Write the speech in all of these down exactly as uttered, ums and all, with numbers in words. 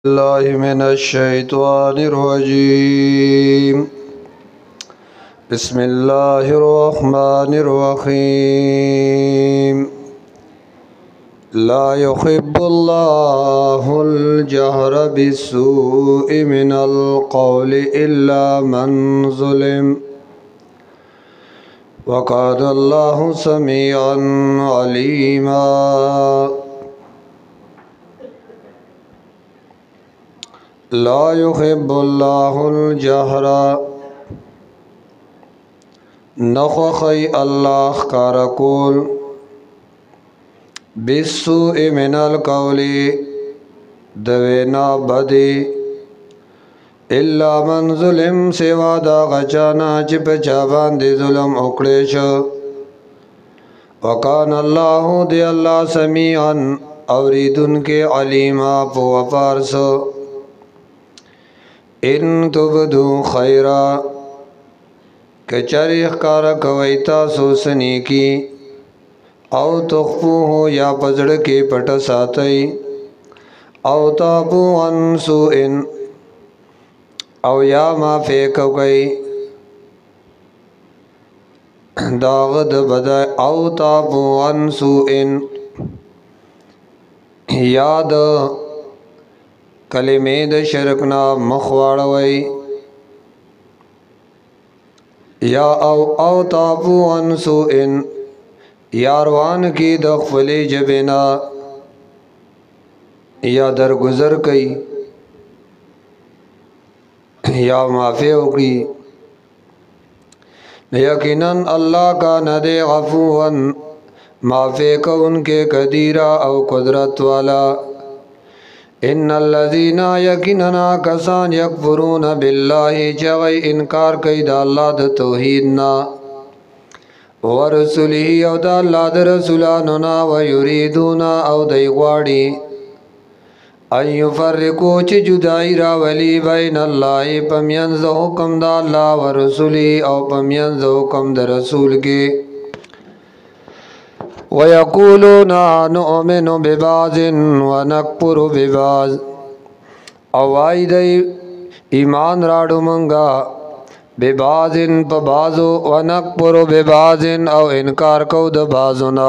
الله من الشيطان الرجيم بسم الله الرحمن الرحيم لا يحب الله الجهر بالسوء من القول إلا من ظلم وكان الله سميعا عليما لا يحب الله الجهر نخخي الله كاركول بالسوء من القول دوینا بدی الا من ظلم سوا دا غچانا چی پچا باندی ظلم اکڑیش وکان اللہ دی اللہ سمیعا اوریدن کے علیما پو وفارس ان تبدو خیرا کچری اخکارا کویتا سوسنی کی او تخفو ہو یا پزڑ کے پٹ ساتئی او تابو عن سوئن او یا ما فیکو گئی داغد بدائی او تابو عن سوئن یاد کلمے د شرکنا مخواڑوئی یا او او تابو عن سوئن یاروان کی دخفلی جبنا یا درگزر کئی یا معافی اکڑی یقیناً اللہ کا ندے غفوان معافی کو ان کے قدیرہ او قدرت والا ان الذین یقیننا کسان یکفرون باللہ چغی انکار کئی دا اللہ دا توحیدنا ورسولی او دا اللہ دا رسولاننا ویریدونا او دی غواڑی ان یفرقو چی جدائی راولی بین اللہ پمینز حکم دا اللہ ورسولی او پمینز حکم دا رسول کے وَيَقُولُونَ نُؤْمِنُ بِبَعْضٍ وَنَكْفُرُ بِبَعْضٍ او آئی دی ایمان راڑو منگا بِبَعْضٍ پا بعضو وَنَكْفُرُ بِبَعْضٍ او انکار کو دا بعضونا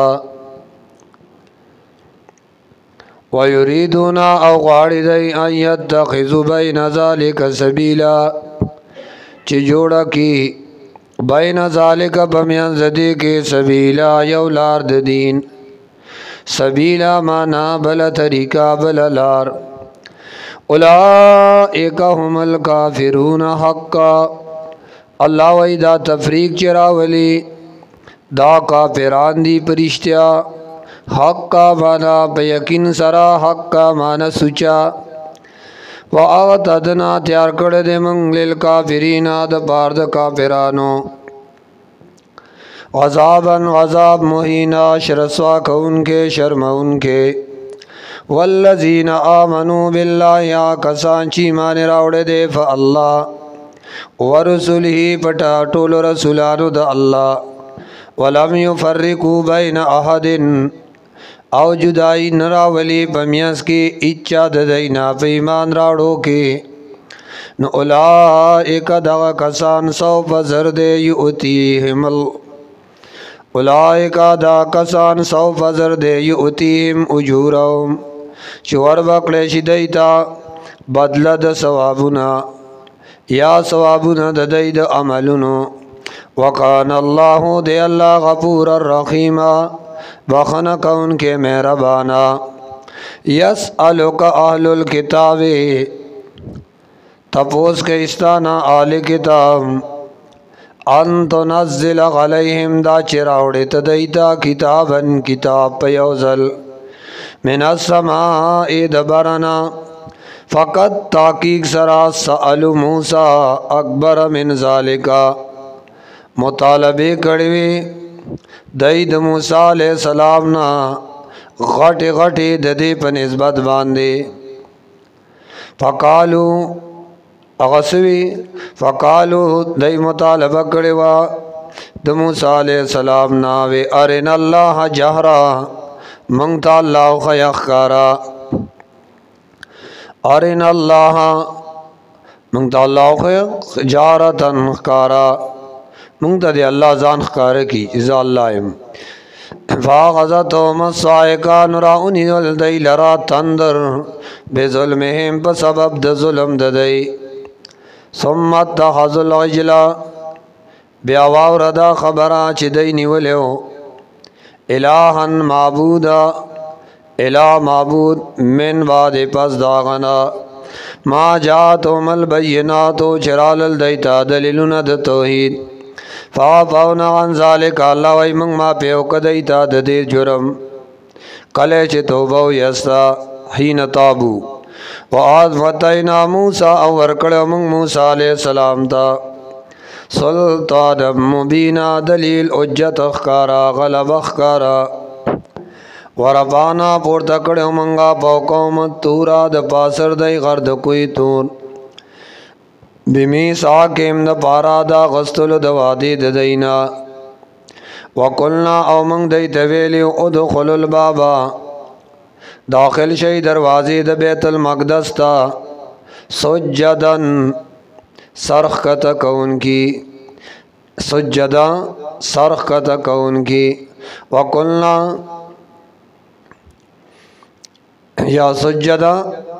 وَيُرِيدُونَ او غاڑی دی ان يَتَّخِذُ بَيْنَ ذَلِكَ سَبِيلًا چی جوڑا کی بین ذالک بمیان زدی کے سبیلا یولار دین سبیلا مانا بلا طریقہ بلا لار اولئک هم الکافرون حقا اللہ وی دا تفریق چراولی دا کافران دی پرشتیا حقا مانا بیقین سرا حقا مانا سچا وَأَعْتَدْنَا تیار کردے منگ لِلْكَافِرِينَ دا پار دا کافرانو عذاباً عذاب مہینہ شرسوا کون کے شرم ان کے والذین آمنوا باللہ آکسان چی مان راوڑے دے فا اللہ ورسولی پٹا طول رسولانو دا اللہ ولم یفرقوا بین احد او جدائی نراولی پمیاس کی اچھا ددینا پیمان راڑو کے نو اولائک دا کسان سوف زردے یؤتیہم اولائک دا کسان سوف زردے یؤتیہم اجورہم چور بکلیش دیتا بدل دا ثوابنا یا ثوابنا ددید عملنو وقان اللہ دے اللہ غفور الرحیمہ بخنا کون کے مہربانا یسألک اہل الکتاب تپوس کے استانا آل کتاب ان تنزل علیہم دا چراوڑے تدیتا کتابا کتاب پیوزل من السماء دبرنا فقط تحقیق سرا سأل موسیٰ اکبر من ذالکا مطالبے کڑوے دید موسیٰ علیہ السلام نا غٹ غٹ ددے پا نسبت باندے فقالو اغسوی فقالو دی مطالبہ کڑوا د موسیٰ علیہ السلام ناوے ارن اللہ جہرا منگتا اللہ خیخ کارا अरिन अल्लाह मंग ता अल्लाह को जारतन खारा मंग ता दे अल्लाह जान खारे की इज़ा अल्लाह फ़ाग़ज़त मसाइका नुराउनी वल्दई लरा तंदर बेजुल्मिहिम बसबब द जुल्म ददई सुम्मत तख़ज़ुल इजला ब्यावारदा खबरा चिदई निवल्यो इलाहन माबूदा इला माबूद मिन बाद पस दागना मा जातुमल बय्यनातो चरालल दैता दलीलुन द तौहीद फ़ाफ़ौना अन ज़ालिका अल्लाह वही मंग मा पेव कदैता ददे जुर्म कले चे तौबा यस्ता हीन ताबू व आज वतैना मूसा और कड़े मंग मूसा अलैहिस्सलाम ता सुल्तान मुबीना दलील उज्जत अखकारा गलब अखकारा वरबाना पोर तकड़े मंगा पौकौम तूरा द पासर दई गर्द कोई तूर बिमी साकिम द पारा दा गस्तुल द वादी द दईना वकुलना औ मंग दई तवेली उदखुलुल बाबा दाखिल शई दरवाज़े द बैतुल मक़दस ता सुज्जदन सरख कत कौन की सुज्जदा सरख कत कौन की वकुलना या सुज्जदा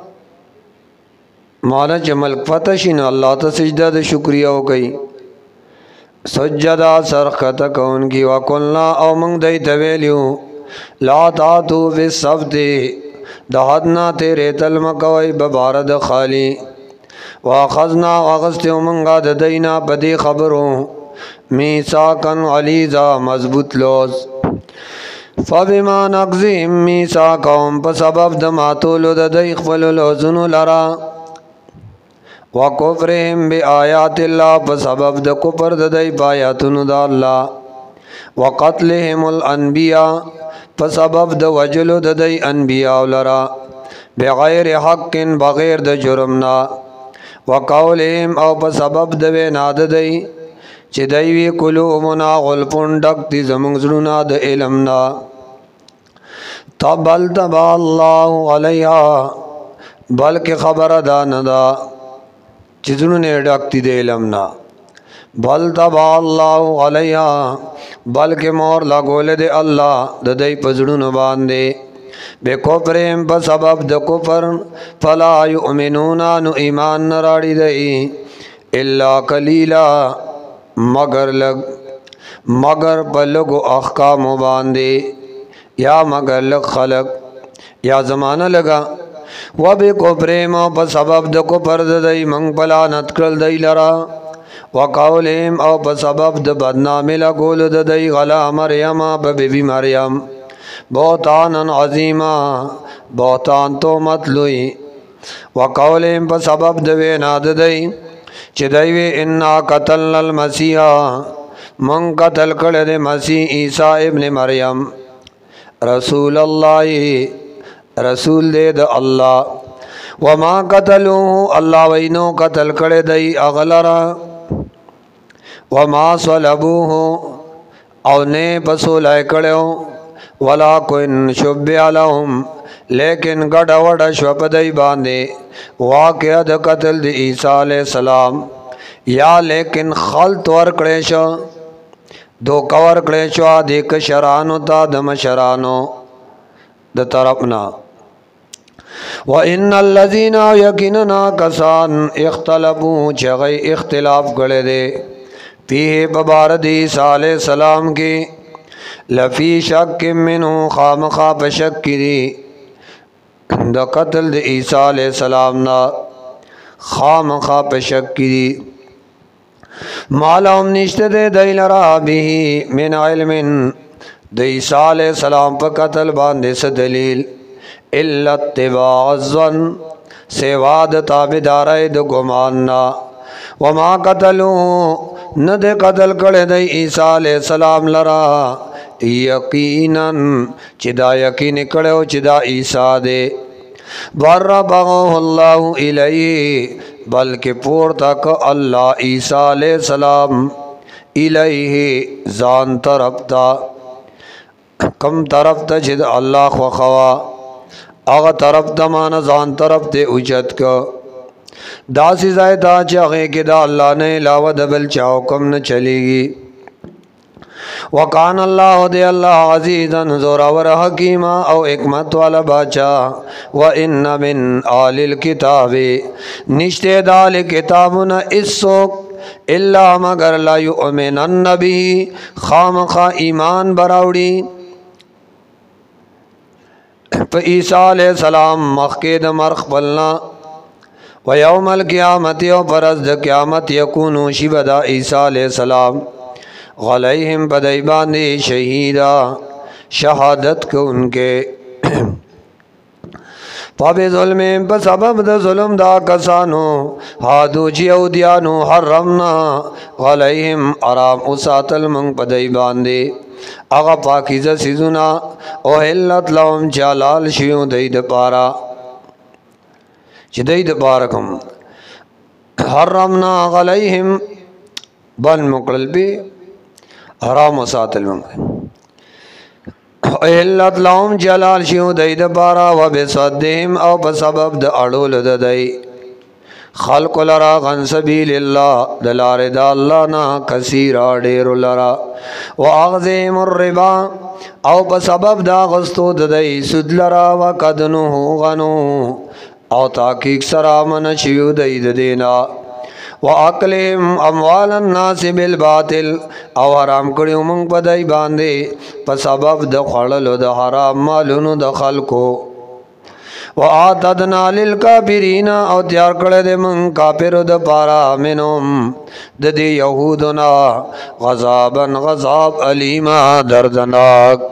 माना जमल फतशिन अल्लाह तो सजदा द शुक्रिया हो गई सज्जदा सरखत कौन की वकुलना औ मंग दई तवेलियो ला तातू बिसब्ति दहदना तेरे तलम कवई बबारद खाली वाखजना वागस्त मंगा ददईना बदी खबरों मीसाकन अलीज़ा मजबूत लोज फ़बिमा नक़ज़िहिम मीसाक़हुम पसबब दमातुल ददई ख़फ़लुल लरा व कुफ्रिहिम बिआयातिल्लाह पसबब द कुफ्र ददई बायातुन द अल्लाह व क़त्लिहिमुल अनबिया पसबब द वजल ददई अनबिया लरा बग़ैर हक़्क़िन बग़ैर द जुर्मना व क़ौलिहिम औ पसबब द वे नाददई चिदई कुलूबुना गुल्फुन डकती ज़मुंग ज़ुना द इल्मना तबल तबा अल्लाहु अलैहा बल्कि खबर अदा नदा चिज़ुन ने डकती दे इल्मना बल तबा अल्लाहु अलैहा बल्कि मोर लगोले दे अल्लाह ददई पजड़ुन बांधे बेकुफ्रिहिम बसबब द कुफ्र फला युमिनूना नु ईमान न राड़ी दई इल्ला कलीला मगर लग मगर पलगो अहकाम बांधे या मगर लग खलक या ज़माना लगा वह बेकुफ्रिहिम बसबब द कुफ्र ददई मंग पला नतकल दई लरा व क़ौलिहिम औ बसबब द बदनामी लगोल ददई गला मरियम बेबी मरियम बहुतानन अज़ीमा बहुतान तो मत लुई व क़ौलिहिम बसबब द वे नाददई चिदई इन्ना कतलनल मसीहा मंग कतल कड़े दे मसीह ईसा इब्न मरियम रसूल अल्लाह रसूल दे द अल्लाह व माँ कतलू अल्लाह वैनो कतल कड़े दई अगलरा व माँ सलबू और ने पसो लाए कड़ो वला कोइन शुभ अलहम लेकिन गड़ा वड़ा श्वपदई बांधे वाक़या द कतल द ईसा अलैहिस्सलाम या लेकिन खल तोर क्लेश दो कवर क्लेश अधिक शरानो ता दम शरानो द तरफना व इन्नल लज़ीना यकीनना कसान इख्तलफू जगह इख्तिलाफ गड़े दे फीहे बबारद ईसा अलैहिस्सलाम के लफ़ी शक मिन्हु खाम खा बशक की द कत्ल द ईसा अलैहिस्सलाम ना खाम खा बशक की मालूम निश्ते दे दईलरा बिही मिन इल्मिन द ईसा अलैहिस्सलाम पर कत्ल बांधे से दलील इल्ला इत्तिबाअ सेवाद ताबेदारे द गुमानना वमा कतलू न दे कत्ल करे दई ईसा अलैहिस्सलाम लरा यकीनन चिदा यकीन कड़ो चिदा ईसा दे बर्रफ़अहु इलैहि बल्कि पूर तक अल्लाह ईसा अलैहिस्सलाम इलैहि जान तरफ ता कम तरफ ता चिद अल्लाह ख़वा आगा तरफ तमान जान तरफ ते उचत का दासी जायदा चाहे कि दा अल्लाह ने अलावा दबल चाओ कम न चलेगी। वकान अल्लाह दे अल्लाह अजीज़न ज़ोरावर हकीमा और हिकमत वाला बादशाह। व इन्न मिन आलिल किताबे निश्ते दाल किताबुन इस्सोक इल्ला मगर ला युमिनन्न बिही खाम खा ईमान बराउड़ी प ईसा अलैहिस्सलाम मखके द मर्ख पलना व यौमल क़ियामत व परज़ द क़ियामत यकूनु शिबदा ईसा अलैहिस्सलाम अलैहिम बदई बांधे शहीदा शहादत को उनके पाबे ज़ुल्म पर सबब द ज़ुल्म दा कसानो हादू यहूदियानो हर्रमना अलैहिम आराम उसातल मंग पदई बांधे आगा पाकीज़ा सिजुना ओ हिल्लत लहुम जालाल शियों दईद पारा चिदईद पारकम हर्रमना अलैहिम बन मुकल भी हराम उसातल मंग हिल्लत लहुम जालाल शियों दईद पारा व बेसद्दिहिम औ बसबब द अड़ोल द दई खल्क़ लरा गन सबीलिल्लाह दलारे दा अल्लाह ना कसीरा डेर लरा व अग़ज़िम रिबा औ बसबब दा गस्तो दई सुद लरा व कदनु गनो औ ताकीक सरा मन शियो दई देना व अकलिम अमवालन नास बिल बातिल औ हराम कड़ियों मंग पदई बांधे पसबब द खड़ल द हराम मालून द खल्को व आतदना लिल काफिरीना औ त्यार कड़े दे मंग काफिर द पारा मिनुम द दे यहूदना गज़ाबन गज़ाब अलीमा दर्दनाक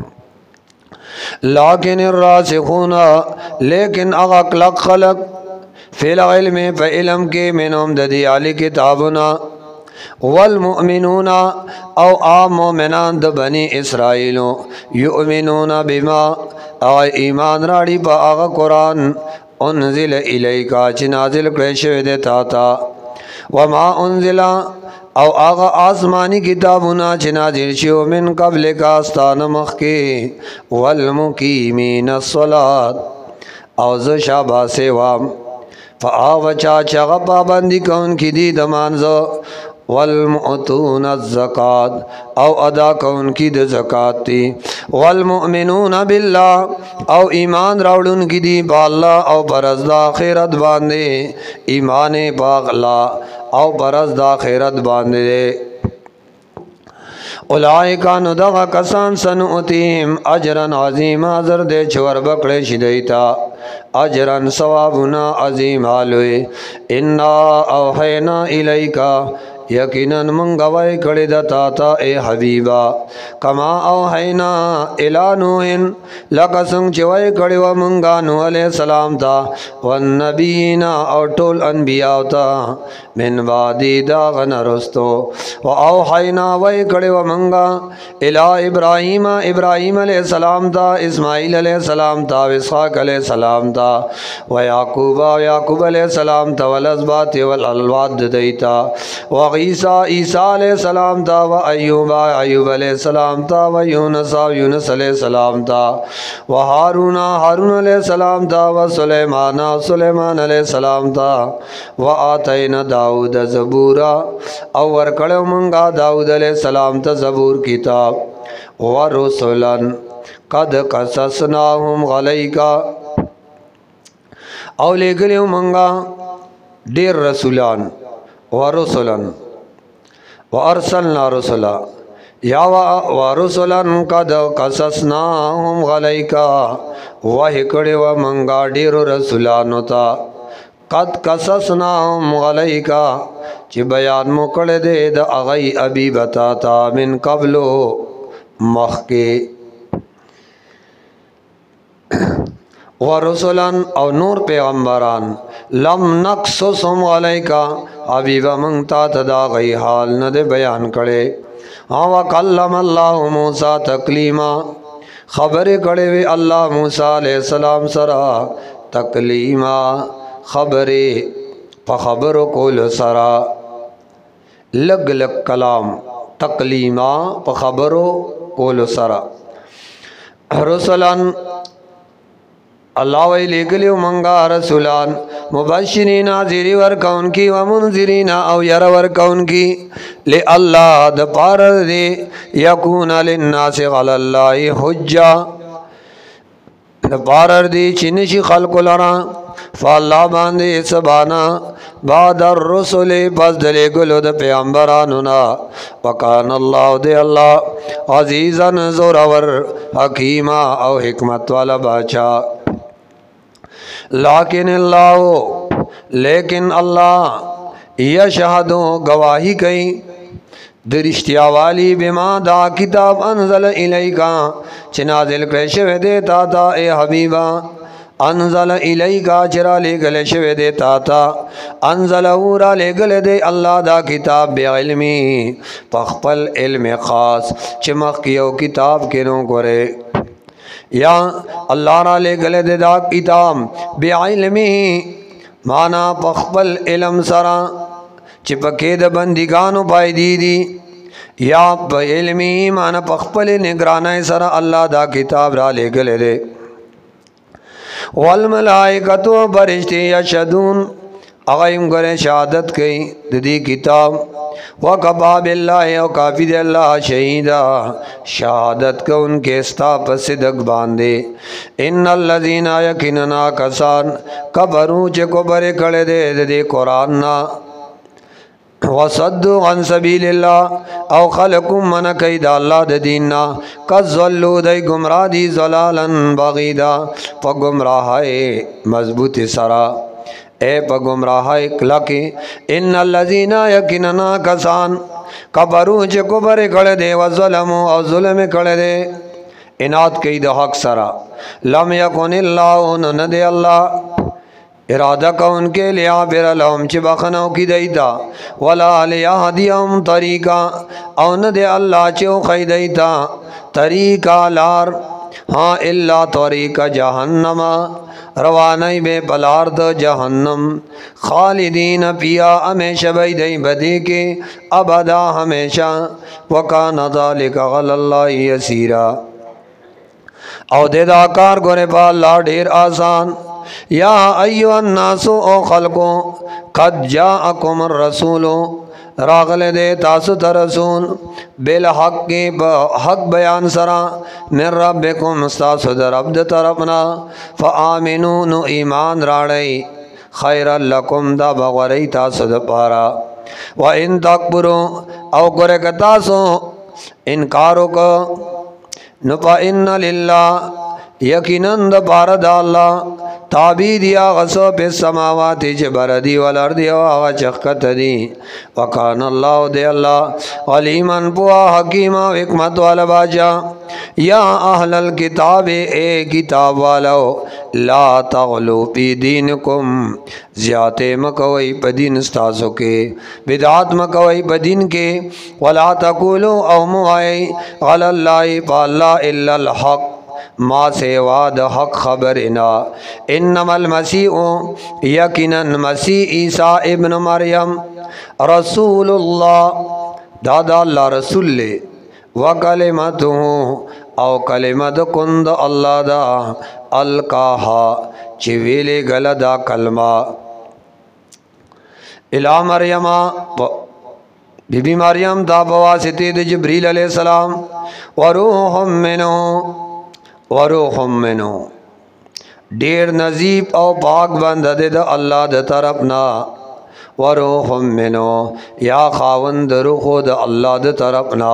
लाकिन रासिखूना लेकिन अगलक खलक फ़िल इल्म फ़ इल्म के मिनुम द दे आली किताबना वल मुमिनूना औ आम मोमिनान द बनी इसराइलो युमिनूना बिमा आ ईमान राड़ी पा आगा कुरान उन्जिल इलैका चिनाजिल क्रेशे दे ताता वमा उन्जिला औ आगा आसमानी किताबुना चिनाजिल शियो मिन कबल का आस्तान मखके वल मुकीमीन अस्सलात औ ज़ शाबा सेवाम फ़ावचा चगा पाबंदी कौन की दी दमानज़ो वल्मुअतून ज़कात औ अदा कौन की द ज़कात थी वल्मुमिनून बिल्लाह औ ईमान राउडुन की दी बाल्ला औ बरज़ दा खैरत बांधे ईमान बागला औ बरज़ दा खैरत बांधे उलाइका नुदगा कसान सनुतीम अजरन अजीमा अजर दे छोर बकड़े शिदैता अजरन सवाबुना अजीम हालुए इन्ना औहैना इलैका यकीनन मंगवाई कड़े दताता ए हबीबा कमा औहैना इला नूहिन लकसंग चवाई कड़े व मंगा नूह अलैहिस्सलाम ता वन नबीना और टोल अनबिया ता मिन बादी दागन रस्तो व औहैना वही कड़े व मंगा इला इब्राहीम इब्राहीम अलैहिस्सलाम ता इस्माईल अलैहिस्सलाम ता इसहाक अलैहिस्सलाम ता व याकूबा याकूब अलैहिस्सलाम ता वल अस्बात वल अलवाद दैता व ईसा ईसा अलैहिस्सलाम ता व अय्यूबा अय्यूब अलैहिस्सलाम ता व यूनुस यूनुस अलैहिस्सलाम ता व हारूना हारून अलैहिस्सलाम ता व सुलेमान सुलेमान अलैहिस्सलाम ता व आतैना दाऊद ज़बूरा और कड़े मंगा दाऊद अलैहिस्सलाम ता ज़बूर किताब व रुसुलन कद कससनाहुम अलैका और ले गए मंगा डेर रसूलान व रुसुलन व अरसलना रुसुला या व रुसुलन कद कससनाहुम अलैका वह कड़े व मंगा डेर रसूलान होता कद कससनाहुम अलैका ची बयान मुकड़े दे द अगई अभी बताता मिन कबलो मखके व रसूलन और नूर पैगम्बरान लम नक़्सुसहुम अलैका अबीबा मंगता तदा गई हाल न दे बयान करे हाँ व कल्लम अल्लाह मूसा तकलीमा खबर करे वे अल्लाह मूसा अलैहिस्सलाम सरा तकलीमा खबरे फ़खबर कोल सरा लग लग कलाम तकलीमा फ़खबर कोल सरा रसूलन अल्लाह वही लेगलियो मंगा रसूलान मुबश्शिरीन नाज़िरी वर कौन की व मुनज़िरीन औ यर वर कौन की ले अल्लाह द पार दे यकून लिन्नास अलल्लाहि हुज्जा द पार दे चिनिशी खल्कुलरा फ़अल्लाह बांधे सबाना बादर रसुल बस दले गुलो द पैगम्बरानुना वकान अल्लाह दे अल्लाह अजीज़न ज़ोरावर हकीमा औ हिकमत वाला बादशाह लाकिन अल्लाह लेकिन अल्लाह यशहदु गवाही कई दरिश्तिया वाली बिमा दा किताब अनज़ल इलैका चिनाज़िल कृशव देता था ए हबीबा अनज़ल इलैका चिरा ले गले शवे देता था अनज़ल ऊरा ले गले दे अल्लाह दा किताब बेइल्मी पखपल इल्म ख़ास चमक कियो किताब के नो करे या अल्लाह रा ले गले दे दा किताब बेइल्मी माना पखपल इल्म सरा चिपके द बंदिगानो पाई दी दी या बेइल्मी माना पखपल निगराना सरा अल्लाह दा किताब रा ले गले दे वल मलाइकतु फरिश्ते यशहदून अगयम करे शहादत कई ददी किताब व कफा बिल्लाहि और काफ़ी दे अल्लाह शहीदा शहादत को उनके स्ताप सिदक बांधे इन्नल लज़ीना यकीनना कसान कबरू चे को बरे खड़े दे ददी कुरान ना वसद्दु अन सबीलिल्लाह औ खलकुम मन कैदा अल्लाह द दीना कज़ल्लु दई गुमराह दी ज़लालन बगीदा प गुमराह मजबूत सरा ए प गुमराह लकी इन्नल लज़ीना यकीनना कसान कबरू चे कुबरे खड़े दे व ज़लमु औ ज़ुल्म खड़े दे इनात कई द हक सरा लम यकुनिल्लाहु न दे अल्लाह इरादा का उनके लिया बिरलम चिबखनों की दैता वला लिया हदियम तरीका औन दे अल्लाह चो खई दैता तरीका लार हाँ इल्ला तरीका जहन्नमा रवानई बे पलार्द जहन्नम खालिदीन पिया हमेशा बई दई बदी के अबदा हमेशा वकान ज़ालिका अलल्लाहि यसीरा औ देदाकार गोरे पाला ढेर आसान या अय्युहन्नासु ओ खल्को कद जाअकुम रसूलो रागले दे तासु तरसूल बिल हक के हक बयान सरा मिन रब्बिकुम तासु रब द तरफना फ़आमिनु नु ईमान राड़ई खैरल लकुम दा बगरई तासु द पारा व इन तकबुरु औ करे कतासु इनकारो को नुपा इन्ना लिल्लाह यकीनन द पारद अल्लाह ताबी दिया गसो पे समावाति च बरदी वलर्दी व चखत दी वकान अल्लाह दे अल्लाह अलीमन पुआ हकीमा हिकमत वाला बाजा या अहलल किताब ए किताब वालो ला तगलू फी दीनकुम ज़्याते मकवई पदीन स्तासो के बिदात मकवई पदीन के वला तकुलू औ मुआई अलल्लाहि फअल्लाह इल्लल हक माँ से वाद हक खबरना इन्नमल मसीह यकीनन मसीह ईसा इब्न मरियम रसूलुल्लाह दादा अल्लाह रसूल व कलिमतुहु औ कलिमत कुंद अल्लाह दा अलकाहा चिवेले गलदा कलमा इला मरियमा बीबी मरियम दा बवासिते जिब्रील अलैहिस्सलाम व रूहुम मिन्हु वरूहुम मिन्हु डेर नजीब और पाक बंद दे द अल्लाह द तरफना वरूहुम मिन्हु या खावंद रूह द अल्लाह द तरफना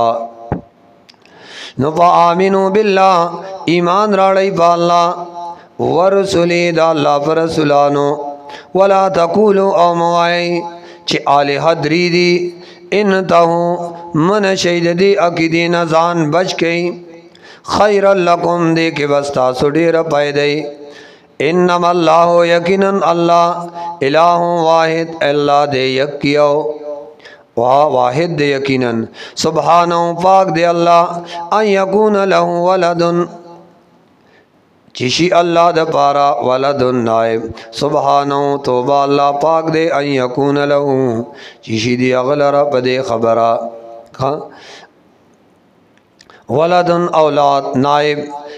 नुफा आमिनु बिल्लाह ईमान राड़ई पाल्ला वरसुली द अल्लाह पर रसूलानो वला तकुलु औ मुआई च आले हदरी दी इन तहु मन शहीद दी अकीदी नजान बच गई खैरल लकुम दे के बस्ता सुडेर पैदई इन्नमल्लाहु यकीनन अल्लाह इलाहु वाहिद अल्लाह दे यकियो वाह वाहिद दे यकीनन सुबहानहु पाक दे अल्लाह अन यकून लहु वलदुन चिशी अल्लाह द पारा वलदुन नाइब सुबहानहु तोबा अल्लाह पाक दे अन यकून लहु चिशी दी अगलरा पदे खबरा वलदन औलाद नाइब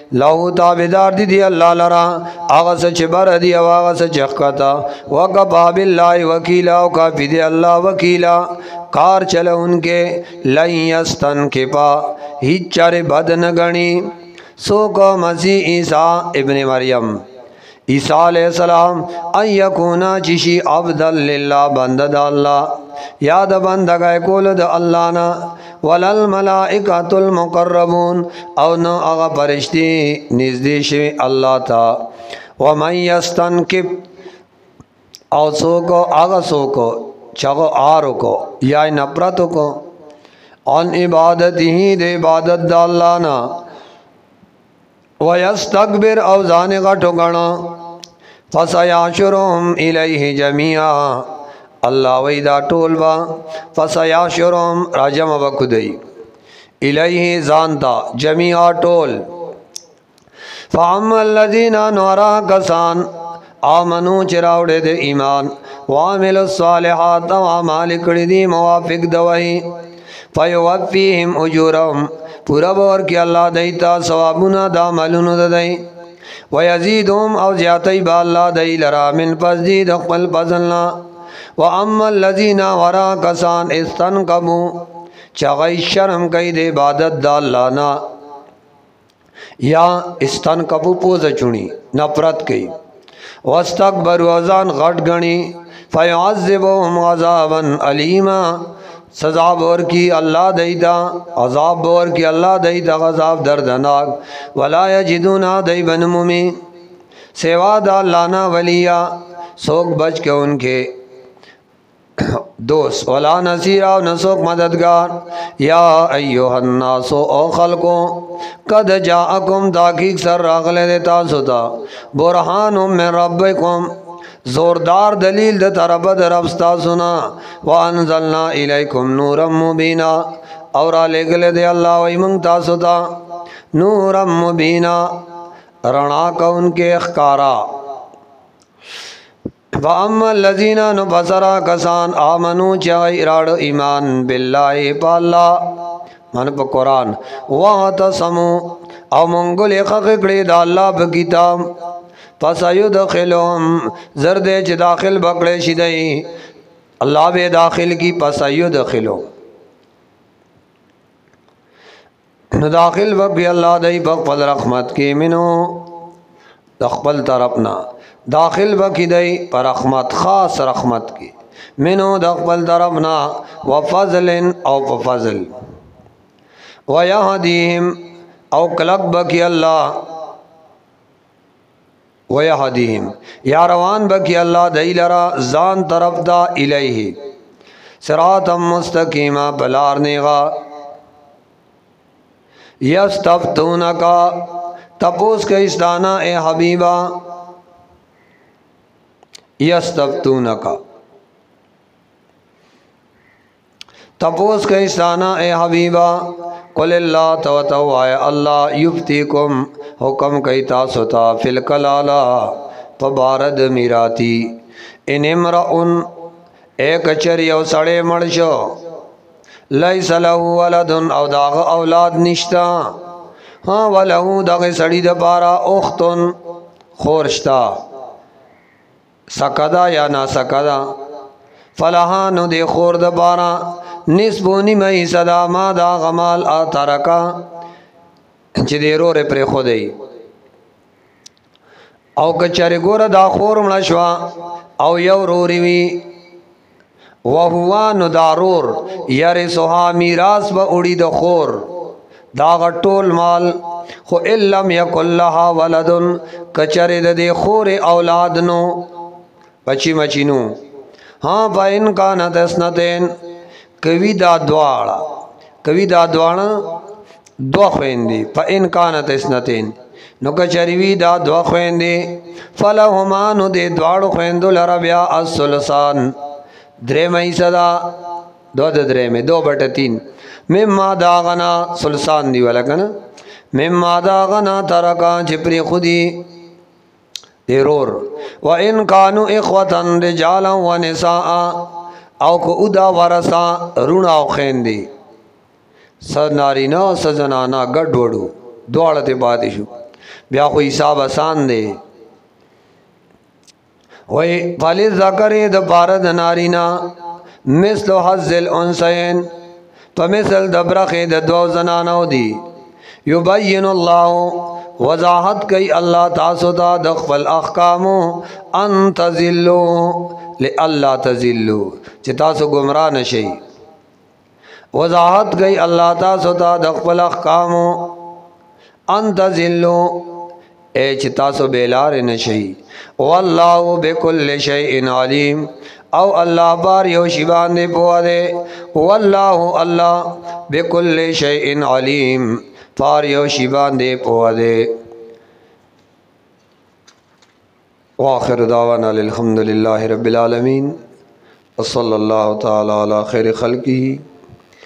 لہو تابدار دی دی اللہ لرا آغا سچ بر دی و آغا سچ اخکتا وکفا باللہ وکیلا و کافی دی اللہ وکیلا کار چلے ان کے لن یستنکفا ہیچ چار بد نگنی سو کو مسیح عیسیٰ ابن مریم عیسیٰ علیہ السلام ان یکونا چشی عبدال للہ بندد اللہ یاد بندگائے کول دا اللہ نا ولل ملائکۃ المقربون او نو اغا پرشتی نزدی شوی اللہ تا ومن یستنکب او سوکو اغا سوکو چگو آرو کو یا نپرتو کو ان عبادتی ہی دے عبادت دا اللہ نا وَيَسْتَكْبِرْ او زان غٹو گنا فَسَيَحْشُرُهُمْ إِلَيْهِ جَمِيعًا اللہ ویدہ ٹول با فَسَيَحْشُرُهُمْ راجم وکدئی إِلَيْهِ زانتا جميعا ٹول فَعَمَّ الَّذِينَ نُورَا کسان آمنو چراوڑے دے ایمان وَعَمِلُ الصَّالِحَاتَ وَعَمَالِ کردی موافق دوئی فَيُوَفِّيهِمْ أُجُورَهُمْ پورا بور کی اللہ دیتا ثوابنا دا ملون دائی ویزیدهم او زیادی با اللہ دی لرا من پزدید اقبل پزلنا واما الذین ورا کسان استنکبو چغی شرم کئی دے عبادت دا اللہ نا یا استنکبو پوز چونی نپرت کئی واستکبر وزان غٹ گنی فیعذبهم عذابا علیما سزا بور کی اللہ دیتا عذاب بور کی اللہ دیتا عذاب دردناک ولا یجدون دی بنمومی سوا دا لانا ولیہ سوک بچ کے ان کے دوست ولا نصیرہ و نسوک مددگار یا ایوہ الناس او خلقو قد جاءکم تاکیق سر راغلے دیتا ستا برحان من ربکم زوردار دلیل د طرف در ابستا سنا وانزلنا الیکم نورا مبینا اور لگل دے اللہ وی منگتا ستا نورا مبینا رنا کا ان کے اخکارا وَأَمَّا الَّذِينَ نُبَصَرَا کسان آمنو چاہی اراد ایمان باللہ پا اللہ من پا قرآن وَاعْتَصَمُوا او منگل اقاقڑی دا اللہ پا کتاب فَسَيُدْخِلُهُمْ زردے چھ داخل بکڑے شدئی اللہ بے داخل کی فَسَيُدْخِلُهُمْ داخل بکی اللہ دی بقبل رحمت کی منو دقبل طرفنا داخل بکی دی پر رحمت خاص رحمت کی منو دقبل طرفنا وفضل او فضل ویہدیہم او کلک بکی اللہ ویہدیہم یا روان بکی اللہ دی لرا زان طرف دا الیہ صراطا مستقیما بلارنیغا یستفتونکا تپوس کا استانا اے حبیبا یستفتونکا تپوس کا استانا اے حبیبا قل اللہ توتو آئے اللہ یفتیکم حکم کئی تاسوتا فی الکلالا فبارد میراتی ان امرؤن ایک چری او سڑے مرشو لیس لہو ولدن او داغ اولاد نشتا ہاں ولہو داغ سڑی دپارا اختن خورشتا سکدا یا نا سکدا فلہانو دے خور دپارا نسبونی مئی صدا ما داغ مال آتارکا چی دے رو رے پر خودئی او کچھر گور دا خور ملشوا او یو رو روی وہوا ندارور یرسوها میراث با اڑی د خور داغ ټول مال خو علم یکن لها ولدن کچر د دې خور اولاد نو بچی مچینو ہاں پاین کانت اسنتین کوي دا دواړه کوي دا دواړه دو خويندې پاین کانت اسنتین نو کچری وی دا دو خويندې فلهما نو دې دواړو خويندو لرا بیا الثلثان درے مئی صدا دو درے میں دو بٹا تین مما داغنا سلسان دی والا کنا مما داغنا ترکا چپری خودی دیرور وَإِن كَانُوا إِخْوَةً رِجَالًا وَنِسَاءً او کو ادا ورسا رونا او خیندی سر نارینا سزنانا گڑ وڑو دوارت بادشو بیا خو حساب آسان دی وی فلی ذکر د پاره د نارینا مثل حظ الانثیین په مثل د برخې د دوو زنانو دی یبین الله وضاحت کوي الله تاسو ته د خپل احکام ان تذلوا لئلا تذلوا چې تاسو گمراه نشئ وضاحت کوي الله تاسو ته د خپل احکام ان تذلوا اے چې تاسو بیلار نشئ والله بكل شيء علیم او الله بار یو شی باندې پوهه دی والله الله بكل شيء علیم بار یو شی باندې پوهه دی واخر دعوانا الحمد لله رب العالمین وصلی الله تعالی علی خیر خلقه